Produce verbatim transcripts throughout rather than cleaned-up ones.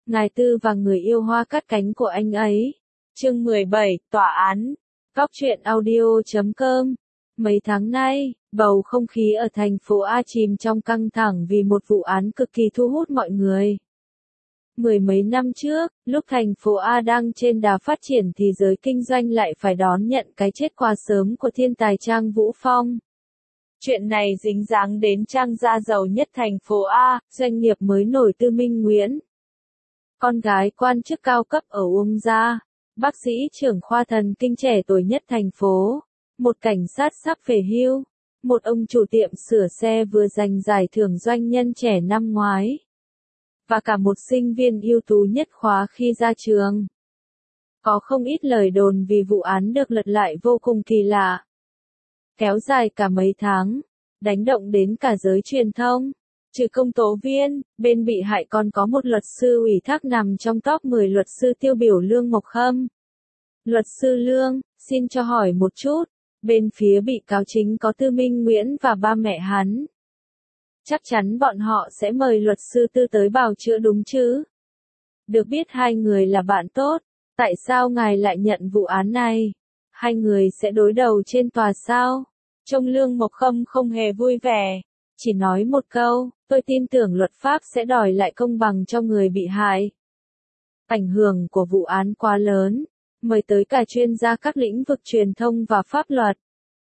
Ngài Tư và người yêu hoa cắt cánh của anh ấy. Chương mười bảy, Tòa án. Góc truyện audio chấm com. Mấy tháng nay, bầu không khí ở thành phố A chìm trong căng thẳng vì một vụ án cực kỳ thu hút mọi người. Mười mấy năm trước, lúc thành phố A đang trên đà phát triển thì giới kinh doanh lại phải đón nhận cái chết quá sớm của thiên tài Trang Vũ Phong. Chuyện này dính dáng đến Trang gia giàu nhất thành phố A, doanh nghiệp mới nổi Tư Minh Nguyễn. Con gái quan chức cao cấp ở Uông Gia, bác sĩ trưởng khoa thần kinh trẻ tuổi nhất thành phố, một cảnh sát sắp về hưu, một ông chủ tiệm sửa xe vừa giành giải thưởng doanh nhân trẻ năm ngoái, và cả một sinh viên ưu tú nhất khóa khi ra trường. Có không ít lời đồn vì vụ án được lật lại vô cùng kỳ lạ, kéo dài cả mấy tháng, đánh động đến cả giới truyền thông. Trừ công tố viên, bên bị hại còn có một luật sư ủy thác nằm trong top mười luật sư tiêu biểu Lương Mộc Khâm. Luật sư Lương, xin cho hỏi một chút, bên phía bị cáo chính có Tư Minh Nguyễn và ba mẹ hắn. Chắc chắn bọn họ sẽ mời luật sư Tư tới bào chữa đúng chứ? Được biết hai người là bạn tốt, tại sao ngài lại nhận vụ án này? Hai người sẽ đối đầu trên tòa sao? Trông Lương Mộc Khâm không hề vui vẻ, chỉ nói một câu, tôi tin tưởng luật pháp sẽ đòi lại công bằng cho người bị hại. Ảnh hưởng của vụ án quá lớn, mời tới cả chuyên gia các lĩnh vực truyền thông và pháp luật,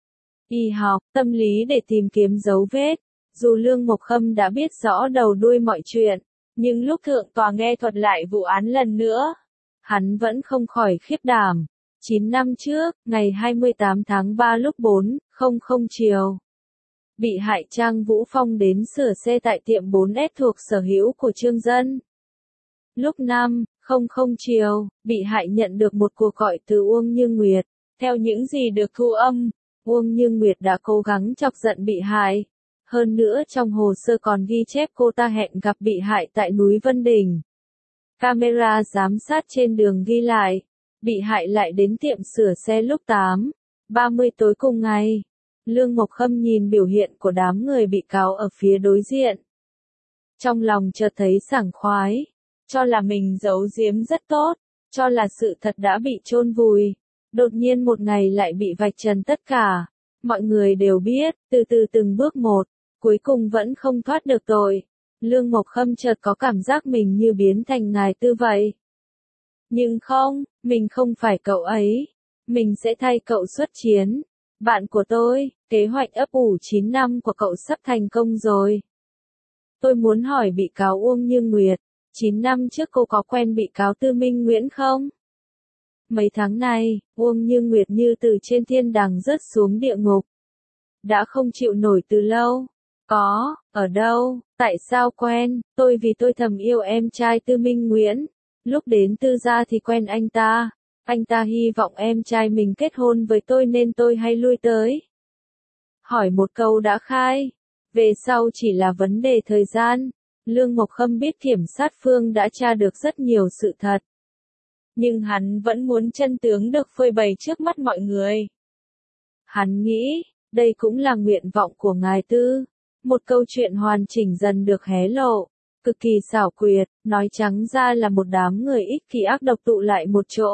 y học, tâm lý để tìm kiếm dấu vết. Dù Lương Mộc Khâm đã biết rõ đầu đuôi mọi chuyện, nhưng lúc thượng tòa nghe thuật lại vụ án lần nữa, hắn vẫn không khỏi khiếp đảm. chín năm trước, ngày hai mươi tám tháng ba lúc bốn giờ chiều, bị hại Trang Vũ Phong đến sửa xe tại tiệm bốn S thuộc sở hữu của Trương Dân. Lúc năm giờ chiều, bị hại nhận được một cuộc gọi từ Uông Như Nguyệt. Theo những gì được thu âm, Uông Như Nguyệt đã cố gắng chọc giận bị hại. Hơn nữa trong hồ sơ còn ghi chép cô ta hẹn gặp bị hại tại núi Vân Đình. Camera giám sát trên đường ghi lại, bị hại lại đến tiệm sửa xe lúc tám giờ ba mươi tối cùng ngày. Lương Mộc Khâm nhìn biểu hiện của đám người bị cáo ở phía đối diện. Trong lòng chợt thấy sảng khoái, cho là mình giấu giếm rất tốt, cho là sự thật đã bị chôn vùi. Đột nhiên một ngày lại bị vạch trần tất cả. Mọi người đều biết, từ từ từng bước một, cuối cùng vẫn không thoát được tội. Lương Mộc Khâm chợt có cảm giác mình như biến thành ngài Tư vậy. Nhưng không, mình không phải cậu ấy. Mình sẽ thay cậu xuất chiến. Bạn của tôi, kế hoạch ấp ủ chín năm của cậu sắp thành công rồi. Tôi muốn hỏi bị cáo Uông Như Nguyệt, chín năm trước cô có quen bị cáo Tư Minh Nguyễn không? Mấy tháng này, Uông Như Nguyệt như từ trên thiên đàng rớt xuống địa ngục. Đã không chịu nổi từ lâu. Có, ở đâu, tại sao quen, tôi vì tôi thầm yêu em trai Tư Minh Nguyễn. Lúc đến Tư gia thì quen anh ta. Anh ta hy vọng em trai mình kết hôn với tôi nên tôi hay lui tới. Hỏi một câu đã khai. Về sau chỉ là vấn đề thời gian. Lương Mộc Khâm biết kiểm sát phương đã tra được rất nhiều sự thật. Nhưng hắn vẫn muốn chân tướng được phơi bày trước mắt mọi người. Hắn nghĩ, đây cũng là nguyện vọng của ngài Tư. Một câu chuyện hoàn chỉnh dần được hé lộ. Cực kỳ xảo quyệt, nói trắng ra là một đám người ích kỷ ác độc tụ lại một chỗ.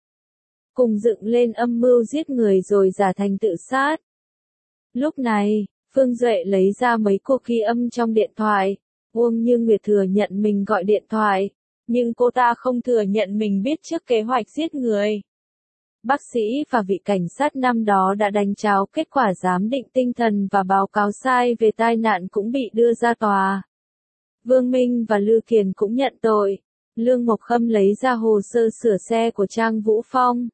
Cùng dựng lên âm mưu giết người rồi giả thành tự sát. Lúc này, Phương Duệ lấy ra mấy cuộc ghi âm trong điện thoại. Uông Như Nguyệt thừa nhận mình gọi điện thoại, nhưng cô ta không thừa nhận mình biết trước kế hoạch giết người. Bác sĩ và vị cảnh sát năm đó đã đánh tráo kết quả giám định tinh thần và báo cáo sai về tai nạn cũng bị đưa ra tòa. Vương Minh và Lư Kiền cũng nhận tội. Lương Mộc Khâm lấy ra hồ sơ sửa xe của Trang Vũ Phong,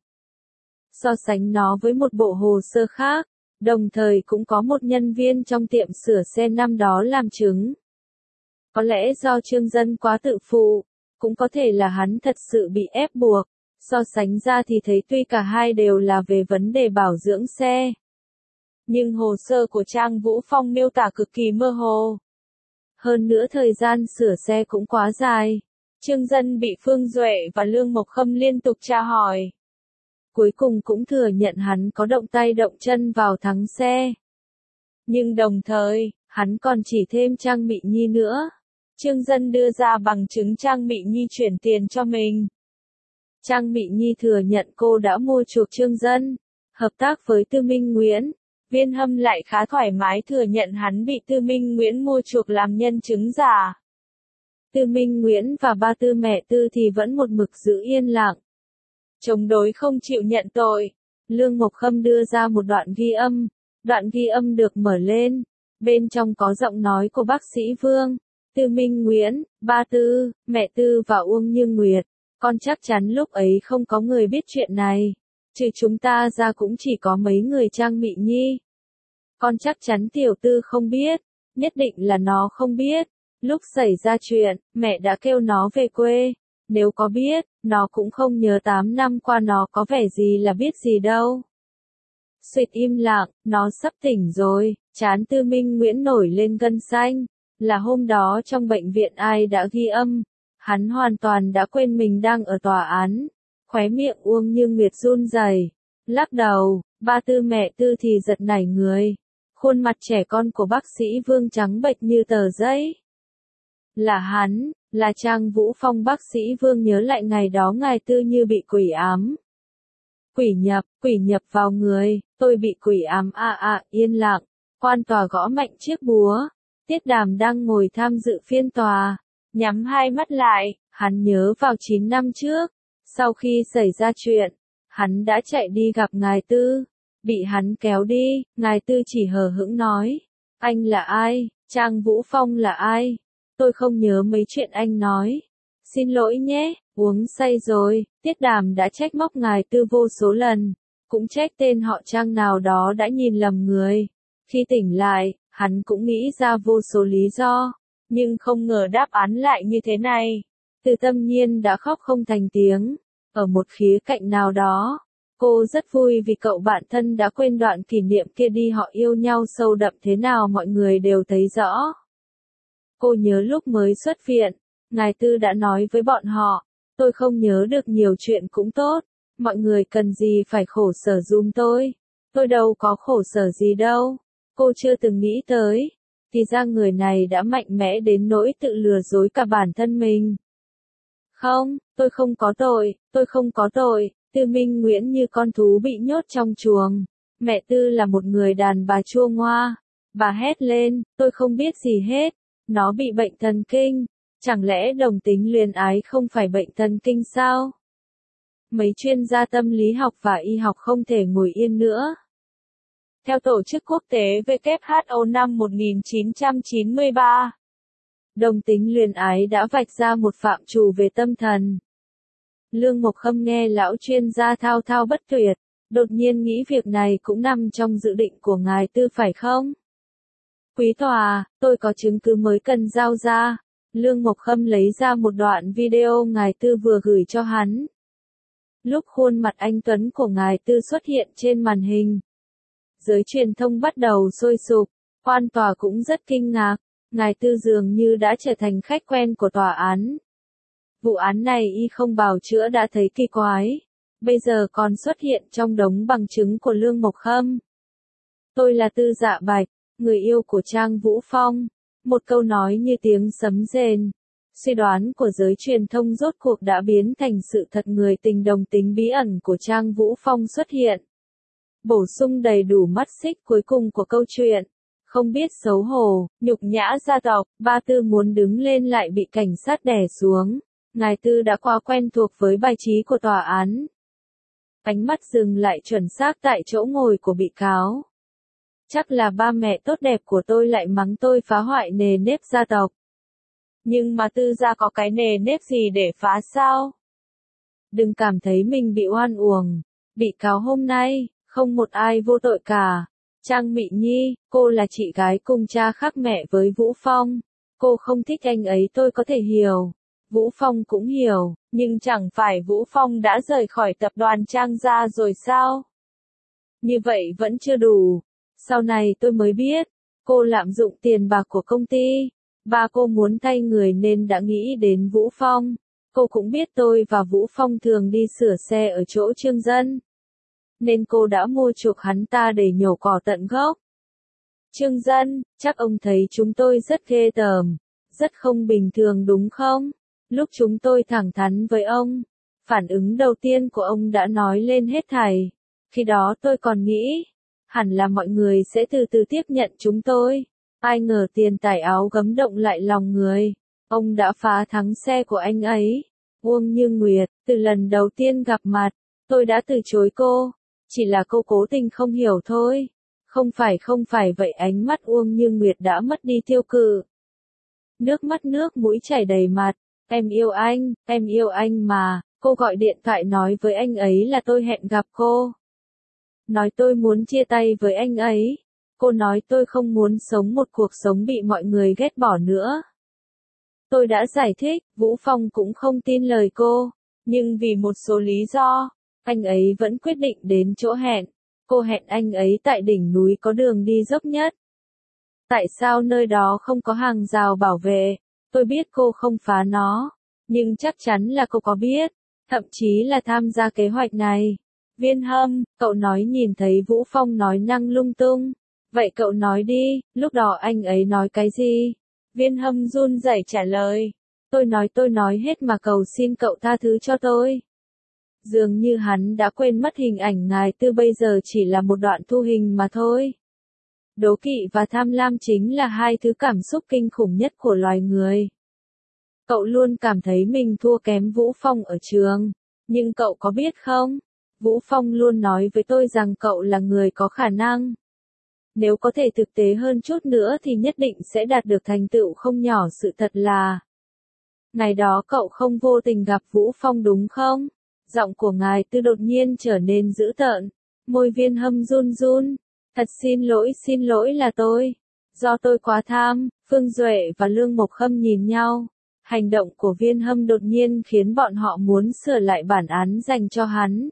so sánh nó với một bộ hồ sơ khác, đồng thời cũng có một nhân viên trong tiệm sửa xe năm đó làm chứng. Có lẽ do Trương Dân quá tự phụ, cũng có thể là hắn thật sự bị ép buộc. So sánh ra thì thấy tuy cả hai đều là về vấn đề bảo dưỡng xe, nhưng hồ sơ của Trang Vũ Phong miêu tả cực kỳ mơ hồ. Hơn nữa thời gian sửa xe cũng quá dài. Trương Dân bị Phương Duệ và Lương Mộc Khâm liên tục tra hỏi. Cuối cùng cũng thừa nhận hắn có động tay động chân vào thắng xe. Nhưng đồng thời, hắn còn chỉ thêm Trang Mị Nhi nữa. Trương Dân đưa ra bằng chứng Trang Mị Nhi chuyển tiền cho mình. Trang Mị Nhi thừa nhận cô đã mua chuộc Trương Dân, hợp tác với Tư Minh Nguyễn. Viên Hâm lại khá thoải mái thừa nhận hắn bị Tư Minh Nguyễn mua chuộc làm nhân chứng giả. Tư Minh Nguyễn và ba Tư mẹ Tư thì vẫn một mực giữ yên lặng, chống đối không chịu nhận tội. Lương Mộc Khâm đưa ra một đoạn ghi âm, đoạn ghi âm được mở lên, bên trong có giọng nói của bác sĩ Vương, Tư Minh Nguyễn, ba Tư, mẹ Tư và Uông Như Nguyệt. Con chắc chắn lúc ấy không có người biết chuyện này, trừ chúng ta ra cũng chỉ có mấy người Trang Mị Nhi. Con chắc chắn tiểu Tư không biết, nhất định là nó không biết. Lúc xảy ra chuyện, mẹ đã kêu nó về quê. Nếu có biết, nó cũng không nhớ tám năm qua nó có vẻ gì là biết gì đâu. Xuyệt im lặng, nó sắp tỉnh rồi, trán Tư Minh Nguyễn nổi lên gân xanh. Là hôm đó trong bệnh viện ai đã ghi âm, hắn hoàn toàn đã quên mình đang ở tòa án. Khóe miệng Uông Như Nguyệt run rẩy, lắc đầu, ba Tư mẹ Tư thì giật nảy người. Khuôn mặt trẻ con của bác sĩ Vương trắng bệch như tờ giấy. Là hắn, là Trang Vũ Phong. Bác sĩ Vương nhớ lại ngày đó ngài Tư như bị quỷ ám. Quỷ nhập, quỷ nhập vào người, tôi bị quỷ ám a à, à, yên lặng. Quan tòa gõ mạnh chiếc búa. Tiết Đàm đang ngồi tham dự phiên tòa, nhắm hai mắt lại, hắn nhớ vào chín năm trước, sau khi xảy ra chuyện, hắn đã chạy đi gặp ngài Tư, bị hắn kéo đi, ngài Tư chỉ hờ hững nói, anh là ai, Trang Vũ Phong là ai, tôi không nhớ mấy chuyện anh nói, xin lỗi nhé, uống say rồi. Tiết Đàm đã trách móc ngài Tư vô số lần, cũng trách tên họ Trang nào đó đã nhìn lầm người, khi tỉnh lại, hắn cũng nghĩ ra vô số lý do, nhưng không ngờ đáp án lại như thế này. Từ Tâm Nhiên đã khóc không thành tiếng. Ở một khía cạnh nào đó, cô rất vui vì cậu bạn thân đã quên đoạn kỷ niệm kia đi, họ yêu nhau sâu đậm thế nào mọi người đều thấy rõ. Cô nhớ lúc mới xuất viện, ngài Tư đã nói với bọn họ, tôi không nhớ được nhiều chuyện cũng tốt, mọi người cần gì phải khổ sở giùm tôi, tôi đâu có khổ sở gì đâu. Cô chưa từng nghĩ tới, thì ra người này đã mạnh mẽ đến nỗi tự lừa dối cả bản thân mình. Không, tôi không có tội, tôi không có tội. Tư Minh Nguyễn như con thú bị nhốt trong chuồng. Mẹ Tư là một người đàn bà chua ngoa. Bà hét lên, tôi không biết gì hết. Nó bị bệnh thần kinh. Chẳng lẽ đồng tính luyến ái không phải bệnh thần kinh sao? Mấy chuyên gia tâm lý học và y học không thể ngồi yên nữa. Theo Tổ chức Quốc tế W H O năm một nghìn chín trăm chín mươi ba, đồng tính luyến ái đã vạch ra một phạm trù về tâm thần. Lương Mộc Khâm nghe lão chuyên gia thao thao bất tuyệt, đột nhiên nghĩ việc này cũng nằm trong dự định của ngài Tư phải không? Quý tòa, tôi có chứng cứ mới cần giao ra. Lương Mộc Khâm lấy ra một đoạn video ngài Tư vừa gửi cho hắn. Lúc khuôn mặt anh tuấn của ngài Tư xuất hiện trên màn hình, giới truyền thông bắt đầu sôi sục, quan tòa cũng rất kinh ngạc, ngài Tư dường như đã trở thành khách quen của tòa án. Vụ án này y không bào chữa đã thấy kỳ quái, bây giờ còn xuất hiện trong đống bằng chứng của Lương Mộc Khâm. Tôi là Tư Dạ Bạch, người yêu của Trang Vũ Phong. Một câu nói như tiếng sấm rền. Suy đoán của giới truyền thông rốt cuộc đã biến thành sự thật, người tình đồng tính bí ẩn của Trang Vũ Phong xuất hiện. Bổ sung đầy đủ mắt xích cuối cùng của câu chuyện. Không biết xấu hổ, nhục nhã gia tộc, ba Tư muốn đứng lên lại bị cảnh sát đè xuống. Ngài Tư đã quá quen thuộc với bài trí của tòa án. Ánh mắt dừng lại chuẩn xác tại chỗ ngồi của bị cáo. Chắc là ba mẹ tốt đẹp của tôi lại mắng tôi phá hoại nề nếp gia tộc. Nhưng mà Tư gia có cái nề nếp gì để phá sao? Đừng cảm thấy mình bị oan uổng. Bị cáo hôm nay, không một ai vô tội cả. Trang Mị Nhi, cô là chị gái cùng cha khác mẹ với Vũ Phong. Cô không thích anh ấy tôi có thể hiểu. Vũ Phong cũng hiểu, nhưng chẳng phải Vũ Phong đã rời khỏi tập đoàn Trang gia rồi sao? Như vậy vẫn chưa đủ. Sau này tôi mới biết, cô lạm dụng tiền bạc của công ty. Ba cô muốn thay người nên đã nghĩ đến Vũ Phong. Cô cũng biết tôi và Vũ Phong thường đi sửa xe ở chỗ Trương Dân. Nên cô đã mua chuộc hắn ta để nhổ cỏ tận gốc. Trương Dân, chắc ông thấy chúng tôi rất ghê tởm. rất không bình thường đúng không? Lúc chúng tôi thẳng thắn với ông, phản ứng đầu tiên của ông đã nói lên hết thảy. Khi đó tôi còn nghĩ, hẳn là mọi người sẽ từ từ tiếp nhận chúng tôi. Ai ngờ tiền tài áo gấm động lại lòng người. Ông đã phá thắng xe của anh ấy. Uông Như Nguyệt, từ lần đầu tiên gặp mặt, tôi đã từ chối cô. Chỉ là cô cố tình không hiểu thôi. Không phải không phải vậy, ánh mắt Uông Như Nguyệt đã mất đi tiêu cự. Nước mắt nước mũi chảy đầy mặt. Em yêu anh, em yêu anh mà. Cô gọi điện thoại nói với anh ấy là tôi hẹn gặp cô. Nói tôi muốn chia tay với anh ấy. Cô nói tôi không muốn sống một cuộc sống bị mọi người ghét bỏ nữa. Tôi đã giải thích, Vũ Phong cũng không tin lời cô. Nhưng vì một số lý do, anh ấy vẫn quyết định đến chỗ hẹn. Cô hẹn anh ấy tại đỉnh núi có đường đi dốc nhất. Tại sao nơi đó không có hàng rào bảo vệ? Tôi biết cô không phá nó. Nhưng chắc chắn là cô có biết. Thậm chí là tham gia kế hoạch này. Viên Hâm, cậu nói nhìn thấy Vũ Phong nói năng lung tung. Vậy cậu nói đi, lúc đó anh ấy nói cái gì? Viên Hâm run rẩy trả lời. Tôi nói tôi nói hết mà cầu xin cậu tha thứ cho tôi. Dường như hắn đã quên mất hình ảnh ngài Tư bây giờ chỉ là một đoạn thu hình mà thôi. Đố kỵ và tham lam chính là hai thứ cảm xúc kinh khủng nhất của loài người. Cậu luôn cảm thấy mình thua kém Vũ Phong ở trường. Nhưng cậu có biết không? Vũ Phong luôn nói với tôi rằng cậu là người có khả năng. Nếu có thể thực tế hơn chút nữa thì nhất định sẽ đạt được thành tựu không nhỏ. Sự thật là, ngày đó cậu không vô tình gặp Vũ Phong đúng không? Giọng của ngài Tư đột nhiên trở nên dữ tợn. Môi Viên Hâm run run. Thật xin lỗi, xin lỗi là tôi. Do tôi quá tham. Phương Duệ và Lương Mộc Khâm nhìn nhau. Hành động của Viên Hâm đột nhiên khiến bọn họ muốn sửa lại bản án dành cho hắn.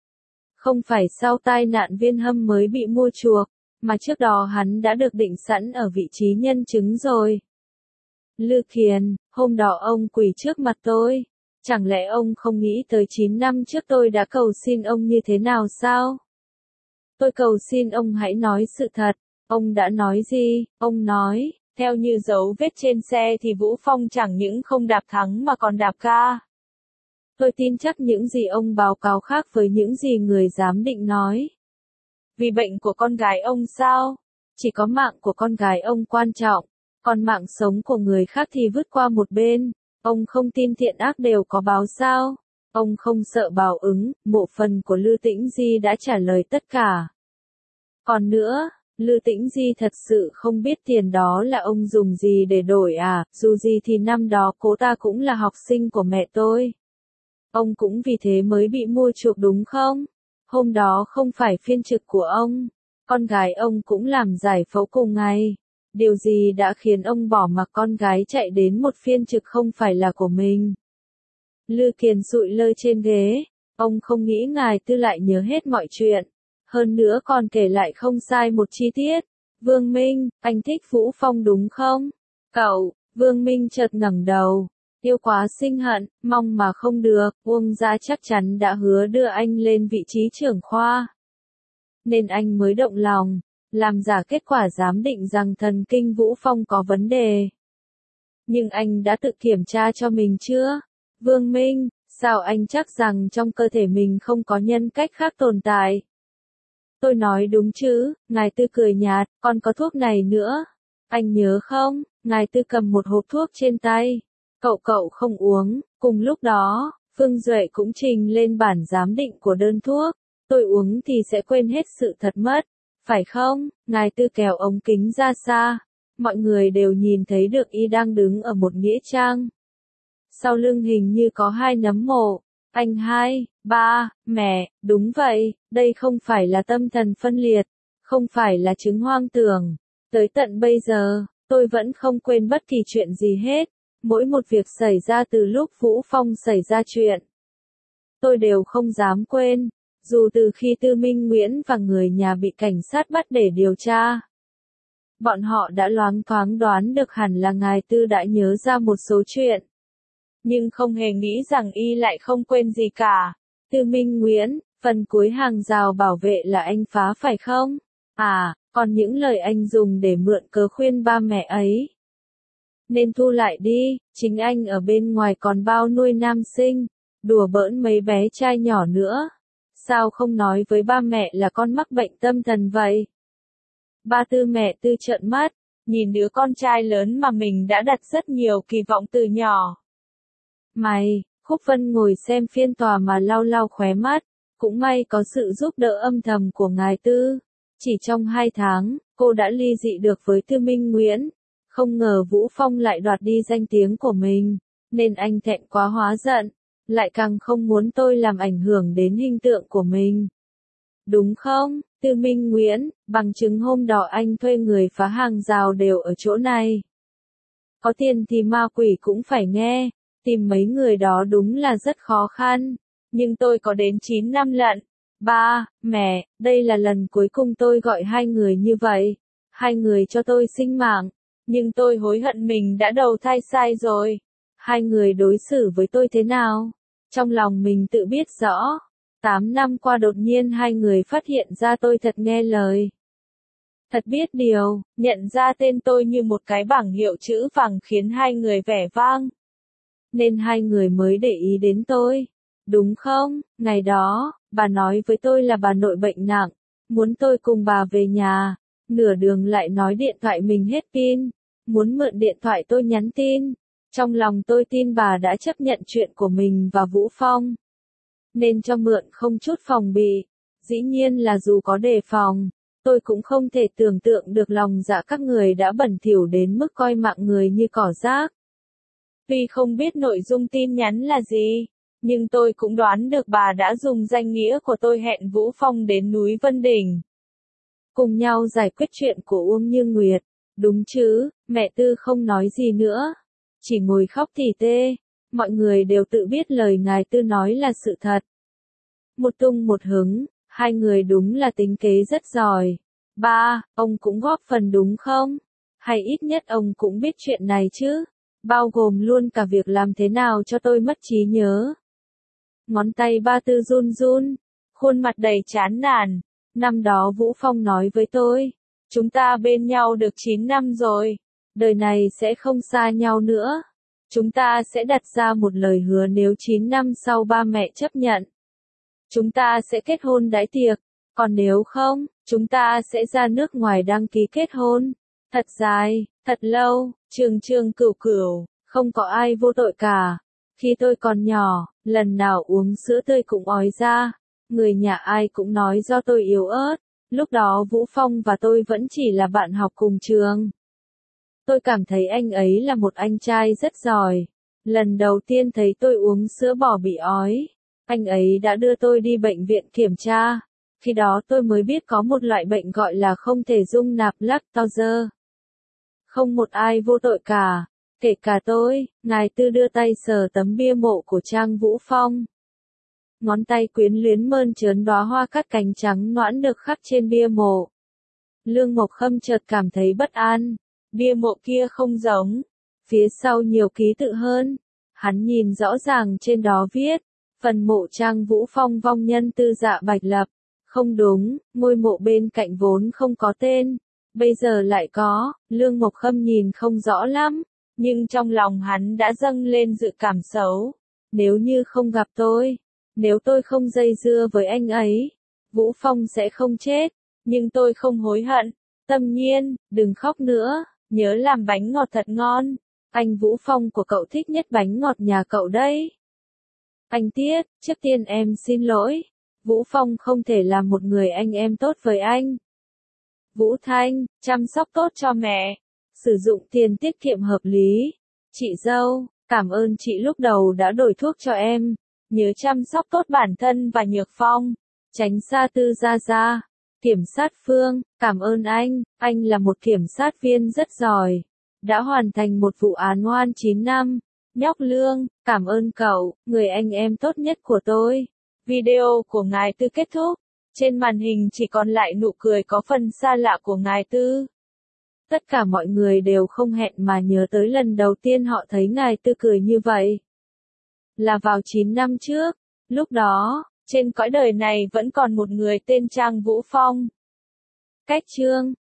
Không phải sau tai nạn Viên Hâm mới bị mua chuộc, mà trước đó hắn đã được định sẵn ở vị trí nhân chứng rồi. Lư Kiền, hôm đó ông quỳ trước mặt tôi. Chẳng lẽ ông không nghĩ tới chín năm trước tôi đã cầu xin ông như thế nào sao? Tôi cầu xin ông hãy nói sự thật. Ông đã nói gì? Ông nói, theo như dấu vết trên xe thì Vũ Phong chẳng những không đạp thắng mà còn đạp ca. Tôi tin chắc những gì ông báo cáo khác với những gì người giám định nói. Vì bệnh của con gái ông sao? Chỉ có mạng của con gái ông quan trọng, còn mạng sống của người khác thì vứt qua một bên. Ông không tin thiện ác đều có báo sao? Ông không sợ báo ứng. Mộ phần của Lư Tĩnh Di đã trả lời tất cả. Còn nữa, Lư Tĩnh Di thật sự không biết tiền đó là ông dùng gì để đổi à, dù gì thì năm đó cô ta cũng là học sinh của mẹ tôi. Ông cũng vì thế mới bị mua chuộc đúng không? Hôm đó không phải phiên trực của ông. Con gái ông cũng làm giải phẫu cùng ngày. Điều gì đã khiến ông bỏ mặc con gái chạy đến một phiên trực không phải là của mình? Lư Kiền sụi lơ trên ghế. Ông không nghĩ ngài Tư lại nhớ hết mọi chuyện. Hơn nữa còn kể lại không sai một chi tiết. Vương Minh, anh thích Vũ Phong đúng không? Cậu, Vương Minh chợt ngẩng đầu. Yêu quá sinh hận, mong mà không được, Uông gia chắc chắn đã hứa đưa anh lên vị trí trưởng khoa. Nên anh mới động lòng, làm giả kết quả giám định rằng thần kinh Vũ Phong có vấn đề. Nhưng anh đã tự kiểm tra cho mình chưa? Vương Minh, sao anh chắc rằng trong cơ thể mình không có nhân cách khác tồn tại? Tôi nói đúng chứ, ngài Tư cười nhạt, còn có thuốc này nữa. Anh nhớ không, ngài Tư cầm một hộp thuốc trên tay. Cậu cậu không uống. Cùng lúc đó, Phương Duệ cũng trình lên bản giám định của đơn thuốc. Tôi uống thì sẽ quên hết sự thật mất. Phải không? Ngài Tư kéo ống kính ra xa. Mọi người đều nhìn thấy được y đang đứng ở một nghĩa trang. Sau lưng hình như có hai nấm mộ. Anh hai, ba, mẹ, đúng vậy, đây không phải là tâm thần phân liệt. Không phải là chứng hoang tưởng. Tới tận bây giờ, tôi vẫn không quên bất kỳ chuyện gì hết. Mỗi một việc xảy ra từ lúc Vũ Phong xảy ra chuyện, tôi đều không dám quên, dù từ khi Tư Minh Nguyễn và người nhà bị cảnh sát bắt để điều tra. Bọn họ đã loáng thoáng đoán được hẳn là ngài Tư đã nhớ ra một số chuyện. Nhưng không hề nghĩ rằng y lại không quên gì cả. Tư Minh Nguyễn, phần cuối hàng rào bảo vệ là anh phá phải không? À, còn những lời anh dùng để mượn cớ khuyên ba mẹ ấy. nên thu lại đi, chính anh ở bên ngoài còn bao nuôi nam sinh, đùa bỡn mấy bé trai nhỏ nữa. Sao không nói với ba mẹ là con mắc bệnh tâm thần vậy? Ba Tư mẹ Tư trợn mắt, nhìn đứa con trai lớn mà mình đã đặt rất nhiều kỳ vọng từ nhỏ. Mày, Khúc Vân ngồi xem phiên tòa mà lau lau khóe mắt, cũng may có sự giúp đỡ âm thầm của ngài Tư. Chỉ trong hai tháng, cô đã ly dị được với Tư Minh Nguyễn. Không ngờ Vũ Phong lại đoạt đi danh tiếng của mình, nên anh thẹn quá hóa giận, lại càng không muốn tôi làm ảnh hưởng đến hình tượng của mình. Đúng không, Tư Minh Nguyễn, bằng chứng hôm đó anh thuê người phá hàng rào đều ở chỗ này. Có tiền thì ma quỷ cũng phải nghe, tìm mấy người đó đúng là rất khó khăn, nhưng tôi có đến chín năm lận. Ba, mẹ, đây là lần cuối cùng tôi gọi hai người như vậy. Hai người cho tôi sinh mạng, nhưng tôi hối hận mình đã đầu thai sai rồi. Hai người đối xử với tôi thế nào? Trong lòng mình tự biết rõ. Tám năm qua đột nhiên hai người phát hiện ra tôi thật nghe lời. Thật biết điều, nhận ra tên tôi như một cái bảng hiệu chữ vàng khiến hai người vẻ vang. Nên hai người mới để ý đến tôi. Đúng không? Ngày đó, bà nói với tôi là bà nội bệnh nặng, muốn tôi cùng bà về nhà. Nửa đường lại nói điện thoại mình hết pin, muốn mượn điện thoại tôi nhắn tin. Trong lòng tôi tin bà đã chấp nhận chuyện của mình và Vũ Phong, nên cho mượn không chút phòng bị. Dĩ nhiên là dù có đề phòng, tôi cũng không thể tưởng tượng được lòng dạ các người đã bẩn thỉu đến mức coi mạng người như cỏ rác. Tuy không biết nội dung tin nhắn là gì, nhưng tôi cũng đoán được bà đã dùng danh nghĩa của tôi hẹn Vũ Phong đến núi Vân Đỉnh. Cùng nhau giải quyết chuyện của Uông Như Nguyệt. Đúng chứ, mẹ Tư không nói gì nữa, chỉ ngồi khóc tỉ tê. Mọi người đều tự biết lời ngài Tư nói là sự thật. Một tung một hứng, hai người đúng là tính kế rất giỏi. Ba, ông cũng góp phần đúng không? Hay ít nhất ông cũng biết chuyện này chứ? Bao gồm luôn cả việc làm thế nào cho tôi mất trí nhớ. Ngón tay ba Tư run run, khuôn mặt đầy chán nản. Năm đó Vũ Phong nói với tôi, chúng ta bên nhau được chín năm rồi, đời này sẽ không xa nhau nữa. Chúng ta sẽ đặt ra một lời hứa nếu chín năm sau ba mẹ chấp nhận. Chúng ta sẽ kết hôn đãi tiệc, còn nếu không, chúng ta sẽ ra nước ngoài đăng ký kết hôn. Thật dài, thật lâu, trường trường cửu cửu, không có ai vô tội cả. Khi tôi còn nhỏ, lần nào uống sữa tươi cũng ói ra. Người nhà ai cũng nói do tôi yếu ớt. Lúc đó Vũ Phong và tôi vẫn chỉ là bạn học cùng trường. Tôi cảm thấy anh ấy là một anh trai rất giỏi. Lần đầu tiên thấy tôi uống sữa bò bị ói, anh ấy đã đưa tôi đi bệnh viện kiểm tra. Khi đó tôi mới biết có một loại bệnh gọi là không thể dung nạp lactose. Không một ai vô tội cả, kể cả tôi. Ngài Tư đưa tay sờ tấm bia mộ của Trang Vũ Phong. Ngón tay quyến luyến mơn trớn đóa hoa cát cánh trắng nõn được khắc trên bia mộ. Lương Mộc Khâm chợt cảm thấy bất an. Bia mộ kia không giống. Phía sau nhiều ký tự hơn. Hắn nhìn rõ ràng trên đó viết, phần mộ Trang Vũ Phong vong nhân Tư Dạ Bạch Lập. Không đúng, ngôi mộ bên cạnh vốn không có tên. Bây giờ lại có. Lương Mộc Khâm nhìn không rõ lắm, nhưng trong lòng hắn đã dâng lên dự cảm xấu. Nếu như không gặp tôi, nếu tôi không dây dưa với anh ấy, Vũ Phong sẽ không chết. Nhưng tôi không hối hận. Tâm Nhiên, đừng khóc nữa, nhớ làm bánh ngọt thật ngon. Anh Vũ Phong của cậu thích nhất bánh ngọt nhà cậu đấy. Anh Tiết, trước tiên em xin lỗi. Vũ Phong không thể là một người anh em tốt với anh. Vũ Thanh, chăm sóc tốt cho mẹ. Sử dụng tiền tiết kiệm hợp lý. Chị dâu, cảm ơn chị lúc đầu đã đổi thuốc cho em. Nhớ chăm sóc tốt bản thân và Nhược Phong. Tránh xa Tư Gia Gia. Kiểm sát Phương, cảm ơn anh. Anh là một kiểm sát viên rất giỏi. Đã hoàn thành một vụ án oan chín năm. Nhóc Lương, cảm ơn cậu, người anh em tốt nhất của tôi. Video của ngài Tư kết thúc. Trên màn hình chỉ còn lại nụ cười có phần xa lạ của ngài Tư. Tất cả mọi người đều không hẹn mà nhớ tới lần đầu tiên họ thấy ngài Tư cười như vậy. Là vào chín năm trước. Lúc đó, trên cõi đời này vẫn còn một người tên Trang Vũ Phong. Cách chương